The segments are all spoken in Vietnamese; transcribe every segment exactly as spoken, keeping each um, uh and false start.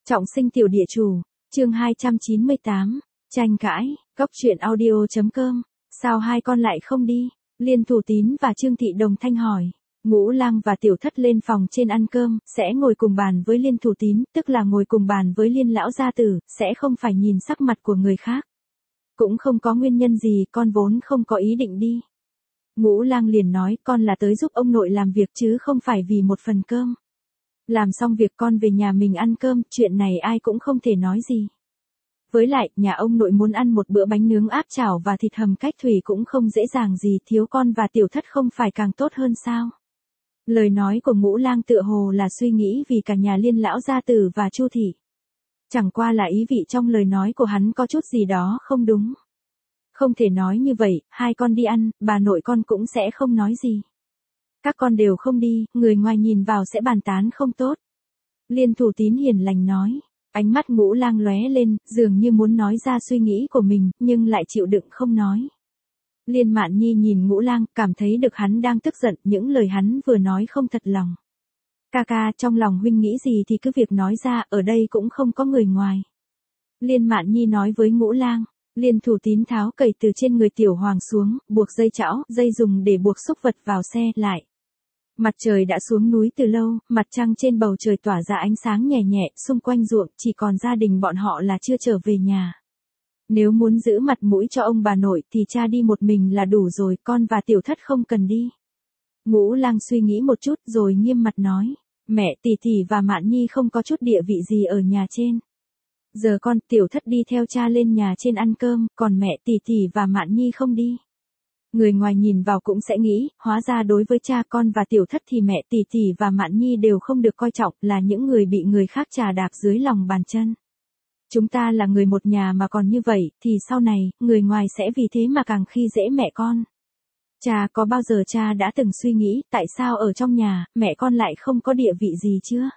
Trọng sinh tiểu địa chủ, chương hai trăm chín mươi tám, tranh cãi, góc truyện audio.com, sao hai con lại không đi? Liên Thủ Tín và Trương Thị đồng thanh hỏi. Ngũ Lang và Tiểu Thất lên phòng trên ăn cơm, sẽ ngồi cùng bàn với Liên Thủ Tín, tức là ngồi cùng bàn với Liên lão gia tử, sẽ không phải nhìn sắc mặt của người khác. Cũng không có nguyên nhân gì, con vốn không có ý định đi. Ngũ Lang liền nói, con là tới giúp ông nội làm việc chứ không phải vì một phần cơm. Làm xong việc con về nhà mình ăn cơm, chuyện này ai cũng không thể nói gì. Với lại, nhà ông nội muốn ăn một bữa bánh nướng áp chảo và thịt hầm cách thủy cũng không dễ dàng gì, thiếu con và Tiểu Thất không phải càng tốt hơn sao? Lời nói của Ngũ Lang tựa hồ là suy nghĩ vì cả nhà Liên lão gia tử và Chu thị. Chẳng qua là ý vị trong lời nói của hắn có chút gì đó không đúng. Không thể nói như vậy, hai con đi ăn, bà nội con cũng sẽ không nói gì. Các con đều không đi, người ngoài nhìn vào sẽ bàn tán không tốt. Liên Thủ Tín hiền lành nói. Ánh mắt Ngũ Lang lóe lên, dường như muốn nói ra suy nghĩ của mình, nhưng lại chịu đựng không nói. Liên Mạn Nhi nhìn Ngũ Lang, cảm thấy được hắn đang tức giận, những lời hắn vừa nói không thật lòng. Ca ca, trong lòng huynh nghĩ gì thì cứ việc nói ra, ở đây cũng không có người ngoài. Liên Mạn Nhi nói với Ngũ Lang. Liên Thủ Tín tháo cầy từ trên người Tiểu Hoàng xuống, buộc dây chảo, dây dùng để buộc xúc vật vào xe lại. Mặt trời đã xuống núi từ lâu, mặt trăng trên bầu trời tỏa ra ánh sáng nhẹ nhẹ, xung quanh ruộng chỉ còn gia đình bọn họ là chưa trở về nhà. Nếu muốn giữ mặt mũi cho ông bà nội thì cha đi một mình là đủ rồi, con và Tiểu Thất không cần đi. Ngũ Lang suy nghĩ một chút rồi nghiêm mặt nói, mẹ, tỷ tỷ và Mạn Nhi không có chút địa vị gì ở nhà trên. Giờ con, Tiểu Thất đi theo cha lên nhà trên ăn cơm, còn mẹ, tỷ tỷ và Mạn Nhi không đi. Người ngoài nhìn vào cũng sẽ nghĩ, hóa ra đối với cha con và Tiểu Thất thì mẹ, tỷ tỷ và Mạn Nhi đều không được coi trọng, là những người bị người khác trà đạp dưới lòng bàn chân. Chúng ta là người một nhà mà còn như vậy, thì sau này, người ngoài sẽ vì thế mà càng khi dễ mẹ con. Cha, có bao giờ cha đã từng suy nghĩ, tại sao ở trong nhà, mẹ con lại không có địa vị gì chưa?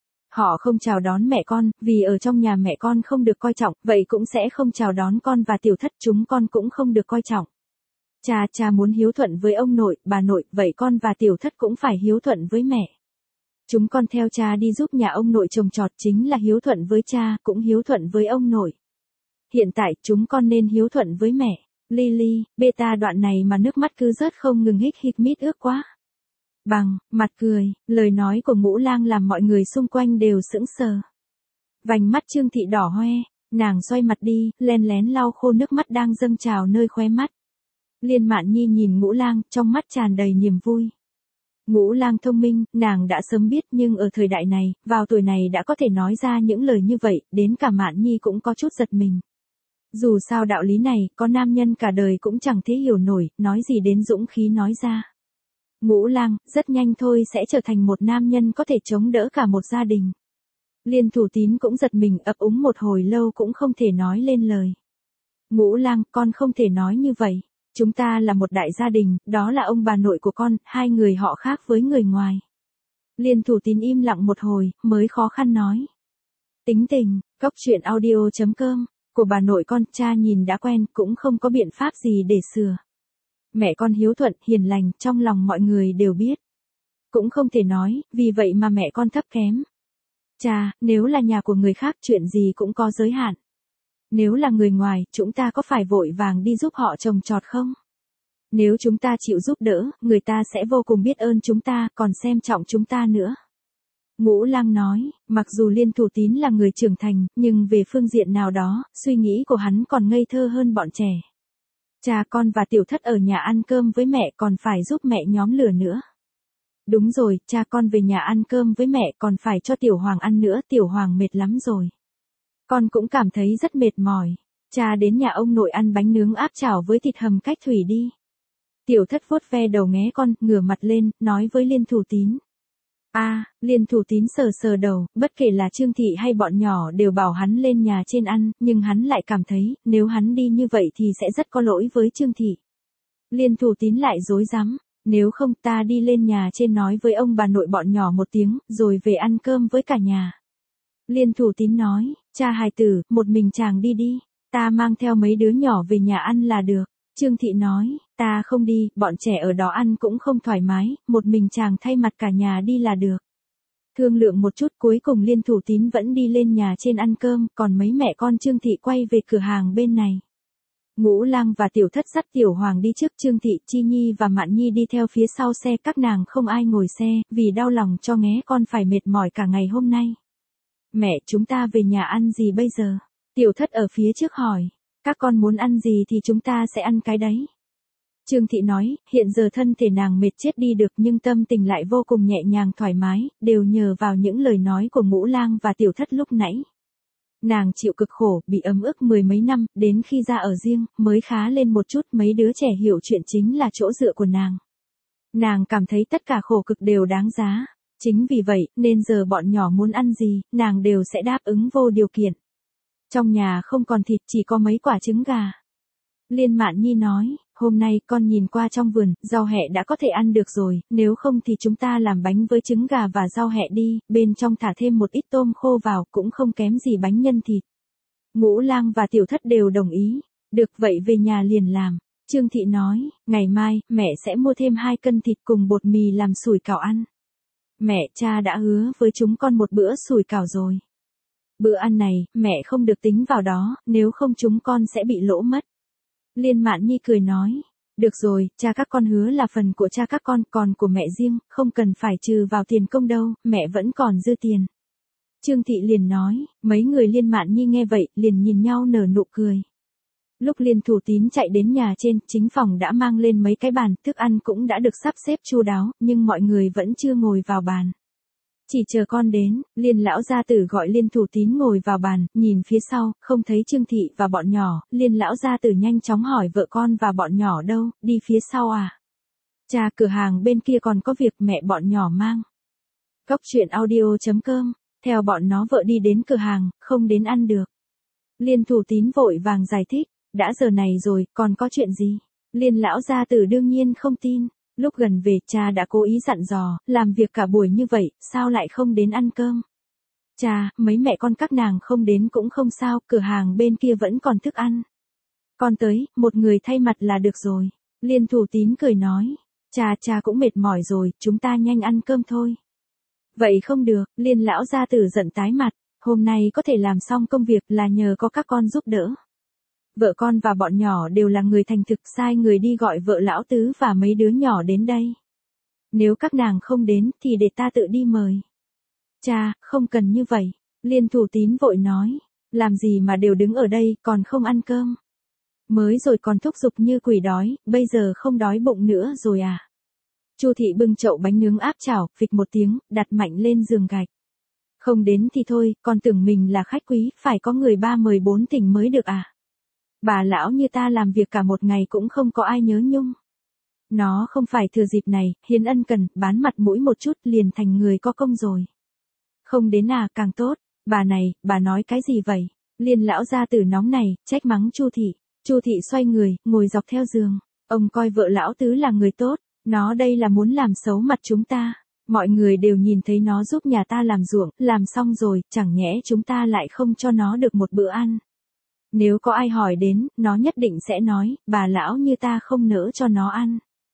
Họ không chào đón mẹ con, vì ở trong nhà mẹ con không được coi trọng, vậy cũng sẽ không chào đón con và Tiểu Thất, chúng con cũng không được coi trọng. Cha, cha muốn hiếu thuận với ông nội, bà nội, vậy con và Tiểu Thất cũng phải hiếu thuận với mẹ. Chúng con theo cha đi giúp nhà ông nội trồng trọt chính là hiếu thuận với cha, cũng hiếu thuận với ông nội. Hiện tại, chúng con nên hiếu thuận với mẹ. Lily, beta đoạn này mà nước mắt cứ rớt không ngừng hích hích mít ướt quá. Bằng, mặt cười, lời nói của Ngũ Lang làm mọi người xung quanh đều sững sờ. Vành mắt Trương Thị đỏ hoe, nàng xoay mặt đi, len lén lau khô nước mắt đang dâng trào nơi khóe mắt. Liên Mạn Nhi nhìn Ngũ Lang, trong mắt tràn đầy niềm vui. Ngũ Lang thông minh, nàng đã sớm biết nhưng ở thời đại này, vào tuổi này đã có thể nói ra những lời như vậy, đến cả Mạn Nhi cũng có chút giật mình. Dù sao đạo lý này, có nam nhân cả đời cũng chẳng thể hiểu nổi, nói gì đến dũng khí nói ra. Ngũ Lang, rất nhanh thôi sẽ trở thành một nam nhân có thể chống đỡ cả một gia đình. Liên Thủ Tín cũng giật mình ấp úng một hồi lâu cũng không thể nói lên lời. Ngũ Lang, con không thể nói như vậy. Chúng ta là một đại gia đình, đó là ông bà nội của con, hai người họ khác với người ngoài. Liên Thủ Tín im lặng một hồi, mới khó khăn nói. Tính tình, góc truyện audio.com, của bà nội con, cha nhìn đã quen, cũng không có biện pháp gì để sửa. Mẹ con hiếu thuận, hiền lành, trong lòng mọi người đều biết. Cũng không thể nói, vì vậy mà mẹ con thấp kém. Cha, nếu là nhà của người khác chuyện gì cũng có giới hạn. Nếu là người ngoài, chúng ta có phải vội vàng đi giúp họ trồng trọt không? Nếu chúng ta chịu giúp đỡ, người ta sẽ vô cùng biết ơn chúng ta, còn xem trọng chúng ta nữa. Ngũ Lang nói, mặc dù Liên Thủ Tín là người trưởng thành, nhưng về phương diện nào đó, suy nghĩ của hắn còn ngây thơ hơn bọn trẻ. Cha, con và Tiểu Thất ở nhà ăn cơm với mẹ còn phải giúp mẹ nhóm lửa nữa. Đúng rồi, cha, con về nhà ăn cơm với mẹ còn phải cho Tiểu Hoàng ăn nữa, Tiểu Hoàng mệt lắm rồi. Con cũng cảm thấy rất mệt mỏi. Cha đến nhà ông nội ăn bánh nướng áp chảo với thịt hầm cách thủy đi. Tiểu Thất vuốt ve đầu nghé con, ngửa mặt lên, nói với Liên Thủ Tín. A, à, Liên Thủ Tín sờ sờ đầu, bất kể là Trương Thị hay bọn nhỏ đều bảo hắn lên nhà trên ăn, nhưng hắn lại cảm thấy, nếu hắn đi như vậy thì sẽ rất có lỗi với Trương Thị. Liên Thủ Tín lại dối rắm, nếu không ta đi lên nhà trên nói với ông bà nội bọn nhỏ một tiếng, rồi về ăn cơm với cả nhà. Liên Thủ Tín nói, cha hài tử, một mình chàng đi đi, ta mang theo mấy đứa nhỏ về nhà ăn là được. Trương Thị nói, ta không đi, bọn trẻ ở đó ăn cũng không thoải mái, một mình chàng thay mặt cả nhà đi là được. Thương lượng một chút cuối cùng Liên Thủ Tín vẫn đi lên nhà trên ăn cơm, còn mấy mẹ con Trương Thị quay về cửa hàng bên này. Ngũ Lang và Tiểu Thất dắt Tiểu Hoàng đi trước, Trương Thị, Chi Nhi và Mạn Nhi đi theo phía sau xe, các nàng không ai ngồi xe, vì đau lòng cho nghé con phải mệt mỏi cả ngày hôm nay. Mẹ, chúng ta về nhà ăn gì bây giờ? Tiểu Thất ở phía trước hỏi. Các con muốn ăn gì thì chúng ta sẽ ăn cái đấy. Trương Thị nói, hiện giờ thân thể nàng mệt chết đi được nhưng tâm tình lại vô cùng nhẹ nhàng thoải mái, đều nhờ vào những lời nói của Ngũ Lang và Tiểu Thất lúc nãy. Nàng chịu cực khổ, bị ấm ức mười mấy năm, đến khi ra ở riêng, mới khá lên một chút, mấy đứa trẻ hiểu chuyện chính là chỗ dựa của nàng. Nàng cảm thấy tất cả khổ cực đều đáng giá. Chính vì vậy, nên giờ bọn nhỏ muốn ăn gì, nàng đều sẽ đáp ứng vô điều kiện. Trong nhà không còn thịt, chỉ có mấy quả trứng gà. Liên Mạn Nhi nói, hôm nay con nhìn qua trong vườn, rau hẹ đã có thể ăn được rồi, nếu không thì chúng ta làm bánh với trứng gà và rau hẹ đi, bên trong thả thêm một ít tôm khô vào, cũng không kém gì bánh nhân thịt. Ngũ Lang và Tiểu Thất đều đồng ý, được vậy về nhà liền làm. Trương Thị nói, ngày mai, mẹ sẽ mua thêm hai cân thịt cùng bột mì làm sủi cảo ăn. Mẹ, cha đã hứa với chúng con một bữa sủi cảo rồi. Bữa ăn này, mẹ không được tính vào đó, nếu không chúng con sẽ bị lỗ mất. Liên Mạn Nhi cười nói, được rồi, cha các con hứa là phần của cha các con, còn của mẹ riêng, không cần phải trừ vào tiền công đâu, mẹ vẫn còn dư tiền. Trương Thị liền nói, mấy người Liên Mạn Nhi nghe vậy, liền nhìn nhau nở nụ cười. Lúc Liên Thủ Tín chạy đến nhà trên, chính phòng đã mang lên mấy cái bàn, thức ăn cũng đã được sắp xếp chu đáo, nhưng mọi người vẫn chưa ngồi vào bàn. Chỉ chờ con đến, Liên lão gia tử gọi Liên Thủ Tín ngồi vào bàn, nhìn phía sau, không thấy Trương Thị và bọn nhỏ, Liên lão gia tử nhanh chóng hỏi vợ con và bọn nhỏ đâu, đi phía sau à? Cha, cửa hàng bên kia còn có việc mẹ bọn nhỏ mang. Cốc truyện audio chấm com, theo bọn nó vợ đi đến cửa hàng, không đến ăn được. Liên Thủ Tín vội vàng giải thích, đã giờ này rồi, còn có chuyện gì? Liên lão gia tử đương nhiên không tin. Lúc gần về, cha đã cố ý dặn dò, làm việc cả buổi như vậy, sao lại không đến ăn cơm? Cha, mấy mẹ con các nàng không đến cũng không sao, cửa hàng bên kia vẫn còn thức ăn. Con tới, một người thay mặt là được rồi. Liên Thủ Tín cười nói, cha cha cũng mệt mỏi rồi, chúng ta nhanh ăn cơm thôi. Vậy không được, Liên lão gia tử giận tái mặt, hôm nay có thể làm xong công việc là nhờ có các con giúp đỡ. Vợ con và bọn nhỏ đều là người thành thực, sai người đi gọi vợ lão tứ và mấy đứa nhỏ đến đây. Nếu các nàng không đến thì để ta tự đi mời. Cha, không cần như vậy. Liên Thủ Tín vội nói, làm gì mà đều đứng ở đây còn không ăn cơm. Mới rồi còn thúc giục như quỷ đói, bây giờ không đói bụng nữa rồi à. Chu Thị bưng chậu bánh nướng áp chảo, phịch một tiếng, đặt mạnh lên giường gạch. Không đến thì thôi, con tưởng mình là khách quý, phải có người ba mời bốn thỉnh mới được à. Bà lão như ta làm việc cả một ngày cũng không có ai nhớ nhung. Nó không phải thừa dịp này, hiến ân cần, bán mặt mũi một chút liền thành người có công rồi. Không đến à, càng tốt. Bà này, bà nói cái gì vậy? Liên lão gia tử nóng này, trách mắng Chu Thị. Chu Thị xoay người, ngồi dọc theo giường. Ông coi vợ lão tứ là người tốt, nó đây là muốn làm xấu mặt chúng ta. Mọi người đều nhìn thấy nó giúp nhà ta làm ruộng, làm xong rồi, chẳng nhẽ chúng ta lại không cho nó được một bữa ăn. Nếu có ai hỏi đến, nó nhất định sẽ nói, bà lão như ta không nỡ cho nó ăn.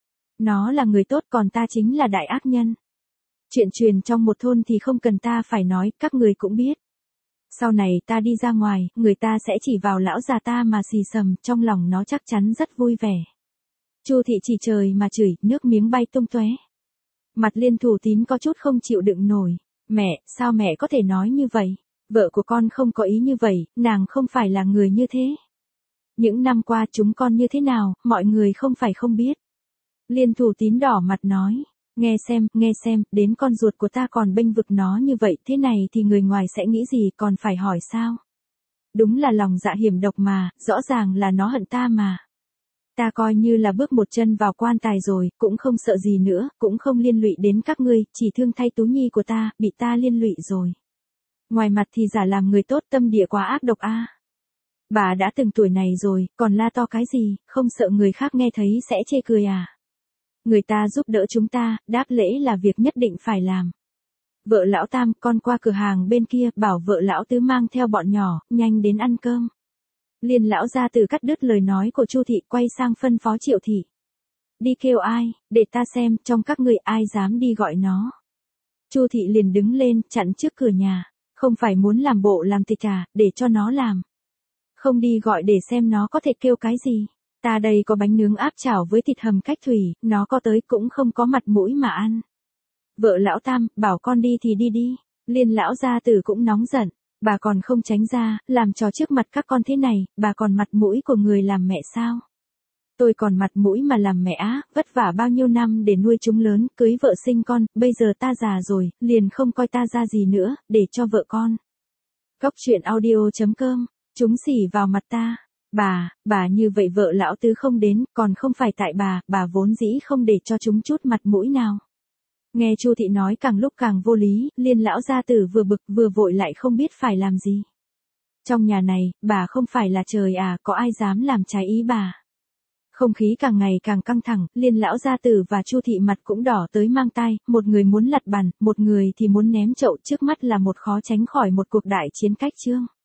Nó là người tốt còn ta chính là đại ác nhân. Chuyện truyền trong một thôn thì không cần ta phải nói, các người cũng biết. Sau này ta đi ra ngoài, người ta sẽ chỉ vào lão già ta mà xì xầm, trong lòng nó chắc chắn rất vui vẻ. Chu Thị chỉ trời mà chửi, nước miếng bay tung tóe. Mặt Liên Thủ Tín có chút không chịu đựng nổi. Mẹ, sao mẹ có thể nói như vậy? Vợ của con không có ý như vậy, nàng không phải là người như thế. Những năm qua chúng con như thế nào, mọi người không phải không biết. Liên Thủ Tín đỏ mặt nói, nghe xem, nghe xem, đến con ruột của ta còn bênh vực nó như vậy, thế này thì người ngoài sẽ nghĩ gì, còn phải hỏi sao? Đúng là lòng dạ hiểm độc mà, rõ ràng là nó hận ta mà. Ta coi như là bước một chân vào quan tài rồi, cũng không sợ gì nữa, cũng không liên lụy đến các ngươi, chỉ thương thay Tú Nhi của ta, bị ta liên lụy rồi. Ngoài mặt thì giả làm người tốt, tâm địa quá ác độc a. Bà đã từng tuổi này rồi, còn la to cái gì, không sợ người khác nghe thấy sẽ chê cười à. Người ta giúp đỡ chúng ta, đáp lễ là việc nhất định phải làm. Vợ lão Tam, con qua cửa hàng bên kia, bảo vợ lão Tứ mang theo bọn nhỏ, nhanh đến ăn cơm. Liên lão gia tử cắt đứt lời nói của Chu Thị, quay sang phân phó Triệu Thị. Đi kêu ai, để ta xem, trong các người ai dám đi gọi nó. Chu Thị liền đứng lên, chặn trước cửa nhà. Không phải muốn làm bộ làm tịch à, để cho nó làm. Không đi gọi để xem nó có thể kêu cái gì. Ta đây có bánh nướng áp chảo với thịt hầm cách thủy, nó có tới cũng không có mặt mũi mà ăn. Vợ lão Tam, bảo con đi thì đi đi. Liên lão gia tử cũng nóng giận. Bà còn không tránh ra, làm trò trước mặt các con thế này, bà còn mặt mũi của người làm mẹ sao? Tôi còn mặt mũi mà làm mẹ á, vất vả bao nhiêu năm để nuôi chúng lớn, cưới vợ sinh con, bây giờ ta già rồi, liền không coi ta ra gì nữa, để cho vợ con. Cóc truyện audio chấm com, chúng xỉ vào mặt ta. Bà, bà như vậy vợ lão tứ không đến, còn không phải tại bà, bà vốn dĩ không để cho chúng chút mặt mũi nào. Nghe Chu Thị nói càng lúc càng vô lý, Liên lão gia tử vừa bực vừa vội lại không biết phải làm gì. Trong nhà này, bà không phải là trời à, có ai dám làm trái ý bà. Không khí càng ngày càng căng thẳng, Liên lão gia tử và Chu Thị mặt cũng đỏ tới mang tai, một người muốn lật bàn, một người thì muốn ném chậu, trước mắt là một khó tránh khỏi một cuộc đại chiến cách chương.